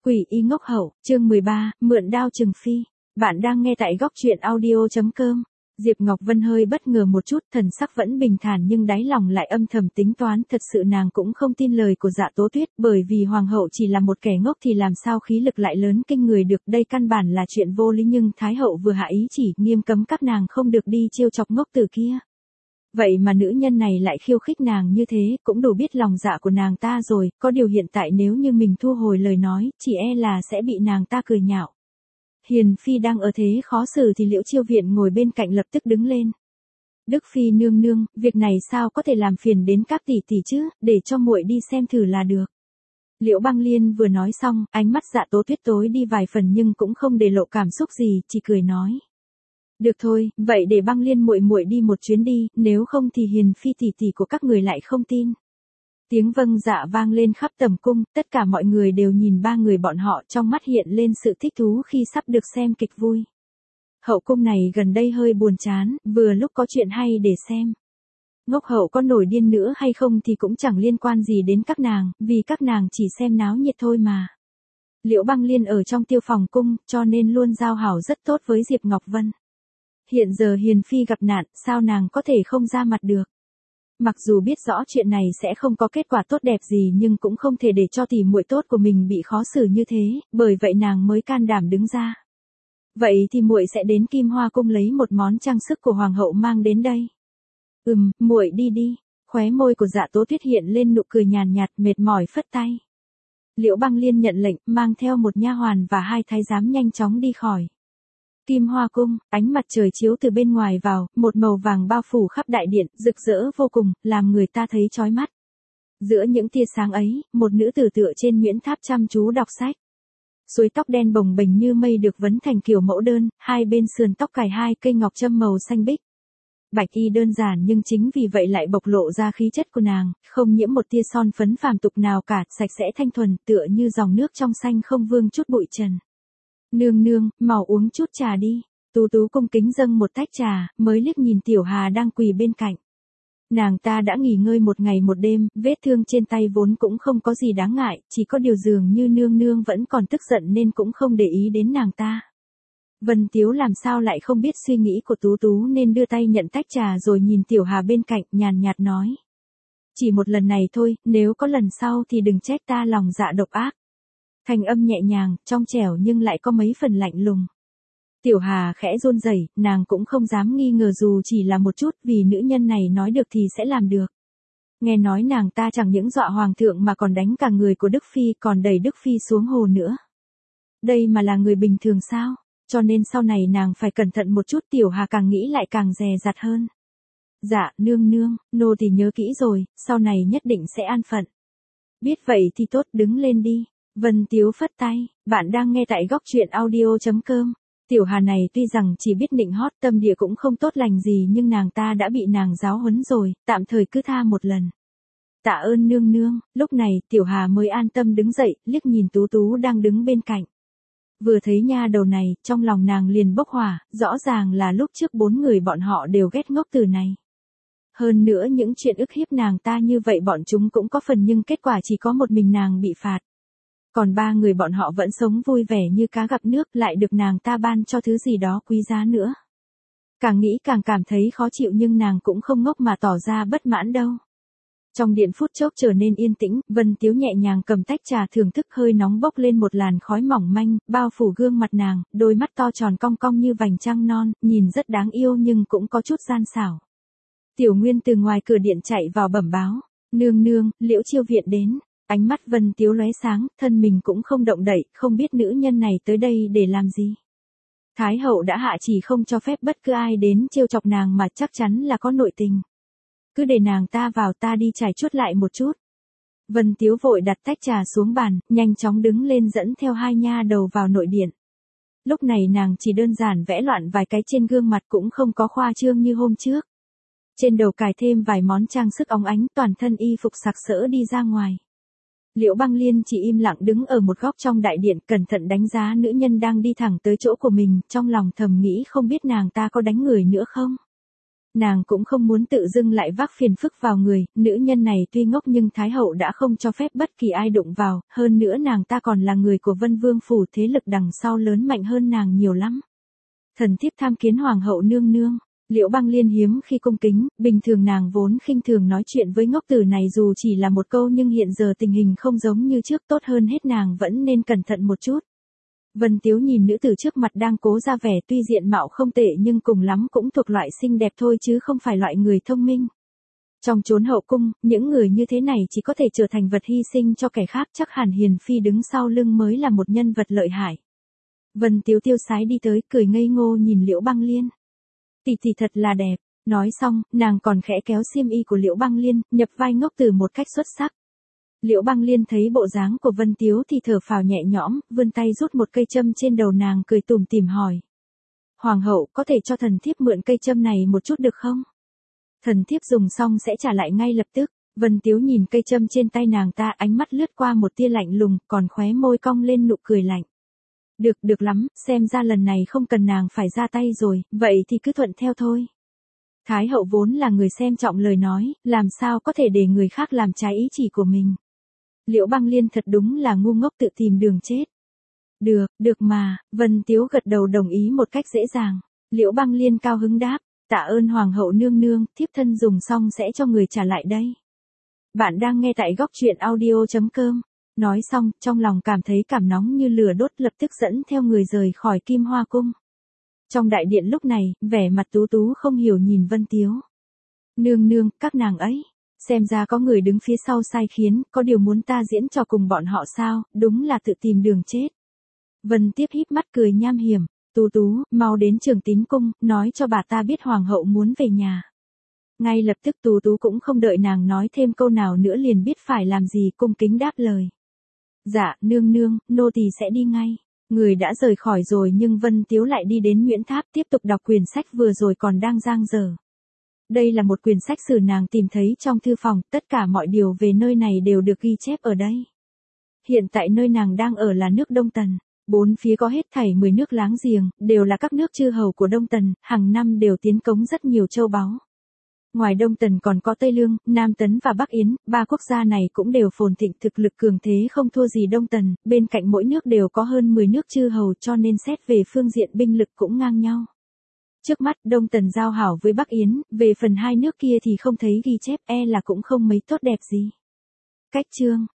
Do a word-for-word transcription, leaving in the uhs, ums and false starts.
Quỷ y ngốc hậu, chương mười ba, mượn đao trừng phi. Bạn đang nghe tại góc truyện audio.com. Diệp Ngọc Vân hơi bất ngờ một chút, thần sắc vẫn bình thản nhưng đáy lòng lại âm thầm tính toán, thật sự nàng cũng không tin lời của Dạ Tố Tuyết, bởi vì hoàng hậu chỉ là một kẻ ngốc thì làm sao khí lực lại lớn kinh người được, đây căn bản là chuyện vô lý, nhưng Thái hậu vừa hạ ý chỉ nghiêm cấm các nàng không được đi trêu chọc ngốc tử kia. Vậy mà nữ nhân này lại khiêu khích nàng như thế, cũng đủ biết lòng dạ của nàng ta rồi, có điều hiện tại nếu như mình thu hồi lời nói, chỉ e là sẽ bị nàng ta cười nhạo. Hiền Phi đang ở thế khó xử thì Liễu Chiêu Viện ngồi bên cạnh lập tức đứng lên. Đức Phi nương nương, việc này sao có thể làm phiền đến các tỷ tỷ chứ, để cho muội đi xem thử là được. Liễu Băng Liên vừa nói xong, ánh mắt Dạ Tố Tuyết tối đi vài phần nhưng cũng không để lộ cảm xúc gì, chỉ cười nói. Được thôi, vậy để Băng Liên muội muội đi một chuyến đi, nếu không thì Hiền Phi tỷ tỷ của các người lại không tin. Tiếng vâng dạ vang lên khắp tầm cung, tất cả mọi người đều nhìn ba người bọn họ, trong mắt hiện lên sự thích thú khi sắp được xem kịch vui. Hậu cung này gần đây hơi buồn chán, vừa lúc có chuyện hay để xem. Ngốc hậu có nổi điên nữa hay không thì cũng chẳng liên quan gì đến các nàng, vì các nàng chỉ xem náo nhiệt thôi mà. Liễu Băng Liên ở trong Tiêu Phòng cung, cho nên luôn giao hảo rất tốt với Diệp Ngọc Vân. Hiện giờ Hiền Phi gặp nạn, sao nàng có thể không ra mặt được. Mặc dù biết rõ chuyện này sẽ không có kết quả tốt đẹp gì nhưng cũng không thể để cho tỷ muội tốt của mình bị khó xử như thế, bởi vậy nàng mới can đảm đứng ra. Vậy thì muội sẽ đến Kim Hoa cung lấy một món trang sức của hoàng hậu mang đến đây. Ừm, muội đi đi. Khóe môi của Dạ Tố Tuyết hiện lên nụ cười nhàn nhạt, mệt mỏi phất tay. Liễu Băng Liên nhận lệnh, mang theo một nha hoàn và hai thái giám nhanh chóng đi khỏi. Kim Hoa cung, ánh mặt trời chiếu từ bên ngoài vào, một màu vàng bao phủ khắp đại điện, rực rỡ vô cùng, làm người ta thấy chói mắt. Giữa những tia sáng ấy, một nữ tử tựa trên Nguyễn Tháp chăm chú đọc sách. Suối tóc đen bồng bềnh như mây được vấn thành kiểu mẫu đơn, hai bên sườn tóc cài hai cây ngọc châm màu xanh bích. Bạch y đơn giản nhưng chính vì vậy lại bộc lộ ra khí chất của nàng, không nhiễm một tia son phấn phàm tục nào cả, sạch sẽ thanh thuần, tựa như dòng nước trong xanh không vương chút bụi trần. Nương nương, mau uống chút trà đi. Tú Tú cung kính dâng một tách trà, mới liếc nhìn Tiểu Hà đang quỳ bên cạnh. Nàng ta đã nghỉ ngơi một ngày một đêm, vết thương trên tay vốn cũng không có gì đáng ngại, chỉ có điều dường như nương nương vẫn còn tức giận nên cũng không để ý đến nàng ta. Vân Tiếu làm sao lại không biết suy nghĩ của Tú Tú nên đưa tay nhận tách trà rồi nhìn Tiểu Hà bên cạnh, nhàn nhạt nói. Chỉ một lần này thôi, nếu có lần sau thì đừng trách ta lòng dạ độc ác. Thanh âm nhẹ nhàng, trong trẻo nhưng lại có mấy phần lạnh lùng. Tiểu Hà khẽ run rẩy, nàng cũng không dám nghi ngờ dù chỉ là một chút, vì nữ nhân này nói được thì sẽ làm được. Nghe nói nàng ta chẳng những dọa hoàng thượng mà còn đánh cả người của Đức Phi, còn đẩy Đức Phi xuống hồ nữa. Đây mà là người bình thường sao? Cho nên sau này nàng phải cẩn thận một chút. Tiểu Hà càng nghĩ lại càng dè dặt hơn. Dạ, nương nương, nô thì nhớ kỹ rồi, sau này nhất định sẽ an phận. Biết vậy thì tốt, đứng lên đi. Vân Tiếu phất tay, bạn đang nghe tại góc truyện audio.com. Tiểu Hà này tuy rằng chỉ biết nịnh hót, tâm địa cũng không tốt lành gì nhưng nàng ta đã bị nàng giáo huấn rồi, tạm thời cứ tha một lần. Tạ ơn nương nương. Lúc này Tiểu Hà mới an tâm đứng dậy, liếc nhìn Tú Tú đang đứng bên cạnh. Vừa thấy nha đầu này, trong lòng nàng liền bốc hỏa, rõ ràng là lúc trước bốn người bọn họ đều ghét ngốc tử này. Hơn nữa những chuyện ức hiếp nàng ta như vậy bọn chúng cũng có phần nhưng kết quả chỉ có một mình nàng bị phạt. Còn ba người bọn họ vẫn sống vui vẻ như cá gặp nước, lại được nàng ta ban cho thứ gì đó quý giá nữa. Càng nghĩ càng cảm thấy khó chịu nhưng nàng cũng không ngốc mà tỏ ra bất mãn đâu. Trong điện phút chốc trở nên yên tĩnh, Vân Tiếu nhẹ nhàng cầm tách trà thưởng thức, hơi nóng bốc lên một làn khói mỏng manh, bao phủ gương mặt nàng, đôi mắt to tròn cong cong như vành trăng non, nhìn rất đáng yêu nhưng cũng có chút gian xảo. Tiểu Nguyên từ ngoài cửa điện chạy vào bẩm báo, nương nương, Liễu Chiêu Viện đến. Ánh mắt Vân Tiếu lóe sáng, thân mình cũng không động đậy, không biết nữ nhân này tới đây để làm gì. Thái hậu đã hạ chỉ không cho phép bất cứ ai đến trêu chọc nàng mà chắc chắn là có nội tình. Cứ để nàng ta vào, ta đi trải chuốt lại một chút. Vân Tiếu vội đặt tách trà xuống bàn, nhanh chóng đứng lên dẫn theo hai nha đầu vào nội điện. Lúc này nàng chỉ đơn giản vẽ loạn vài cái trên gương mặt cũng không có khoa trương như hôm trước. Trên đầu cài thêm vài món trang sức óng ánh, toàn thân y phục sặc sỡ đi ra ngoài. Liễu Băng Liên chỉ im lặng đứng ở một góc trong đại điện, cẩn thận đánh giá nữ nhân đang đi thẳng tới chỗ của mình, trong lòng thầm nghĩ không biết nàng ta có đánh người nữa không. Nàng cũng không muốn tự dưng lại vác phiền phức vào người, nữ nhân này tuy ngốc nhưng Thái hậu đã không cho phép bất kỳ ai đụng vào, hơn nữa nàng ta còn là người của Vân Vương phủ, thế lực đằng sau lớn mạnh hơn nàng nhiều lắm. Thần thiếp tham kiến hoàng hậu nương nương. Liễu Băng Liên hiếm khi cung kính, bình thường nàng vốn khinh thường nói chuyện với ngốc tử này dù chỉ là một câu, nhưng hiện giờ tình hình không giống như trước, tốt hơn hết nàng vẫn nên cẩn thận một chút. Vân Tiếu nhìn nữ tử trước mặt đang cố ra vẻ tuy diện mạo không tệ nhưng cùng lắm cũng thuộc loại xinh đẹp thôi chứ không phải loại người thông minh. Trong chốn hậu cung, những người như thế này chỉ có thể trở thành vật hy sinh cho kẻ khác, chắc hẳn Hiền Phi đứng sau lưng mới là một nhân vật lợi hại. Vân Tiếu tiêu sái đi tới, cười ngây ngô nhìn Liễu Băng Liên. Tỷ tỷ thật là đẹp. Nói xong, nàng còn khẽ kéo xiêm y của Liễu Băng Liên, nhập vai ngốc tử một cách xuất sắc. Liễu Băng Liên thấy bộ dáng của Vân Tiếu thì thở phào nhẹ nhõm, vươn tay rút một cây châm trên đầu nàng, cười tủm tỉm hỏi. Hoàng hậu, có thể cho thần thiếp mượn cây châm này một chút được không? Thần thiếp dùng xong sẽ trả lại ngay lập tức. Vân Tiếu nhìn cây châm trên tay nàng ta, ánh mắt lướt qua một tia lạnh lùng, còn khóe môi cong lên nụ cười lạnh. Được, được lắm, xem ra lần này không cần nàng phải ra tay rồi, vậy thì cứ thuận theo thôi. Thái hậu vốn là người xem trọng lời nói, làm sao có thể để người khác làm trái ý chỉ của mình. Liễu Băng Liên thật đúng là ngu ngốc tự tìm đường chết. Được, được mà, Vân Tiếu gật đầu đồng ý một cách dễ dàng. Liễu Băng Liên cao hứng đáp, tạ ơn hoàng hậu nương nương, thiếp thân dùng xong sẽ cho người trả lại đây. Bạn đang nghe tại góc truyện audio chấm com. Nói xong, trong lòng cảm thấy cảm nóng như lửa đốt, lập tức dẫn theo người rời khỏi Kim Hoa cung. Trong đại điện lúc này, vẻ mặt Tú Tú không hiểu nhìn Vân Tiếu. Nương nương, các nàng ấy. Xem ra có người đứng phía sau sai khiến, có điều muốn ta diễn trò cùng bọn họ sao, đúng là tự tìm đường chết. Vân Tiếp híp mắt cười nham hiểm, Tú Tú, mau đến Trường Tín cung, nói cho bà ta biết hoàng hậu muốn về nhà. Ngay lập tức Tú Tú cũng không đợi nàng nói thêm câu nào nữa liền biết phải làm gì, cung kính đáp lời. Dạ, nương nương, nô tỳ sẽ đi ngay. Người đã rời khỏi rồi nhưng Vân Tiếu lại đi đến Nguyễn Tháp tiếp tục đọc quyển sách vừa rồi còn đang dang dở. Đây là một quyển sách sử nàng tìm thấy trong thư phòng, tất cả mọi điều về nơi này đều được ghi chép ở đây. Hiện tại nơi nàng đang ở là nước Đông Tần. Bốn phía có hết thảy mười nước láng giềng, đều là các nước chư hầu của Đông Tần, hàng năm đều tiến cống rất nhiều châu báu. Ngoài Đông Tần còn có Tây Lương, Nam Tấn và Bắc Yến, ba quốc gia này cũng đều phồn thịnh, thực lực cường thế không thua gì Đông Tần, bên cạnh mỗi nước đều có hơn mười nước chư hầu, cho nên xét về phương diện binh lực cũng ngang nhau. Trước mắt Đông Tần giao hảo với Bắc Yến, về phần hai nước kia thì không thấy ghi chép, e là cũng không mấy tốt đẹp gì. Cách chương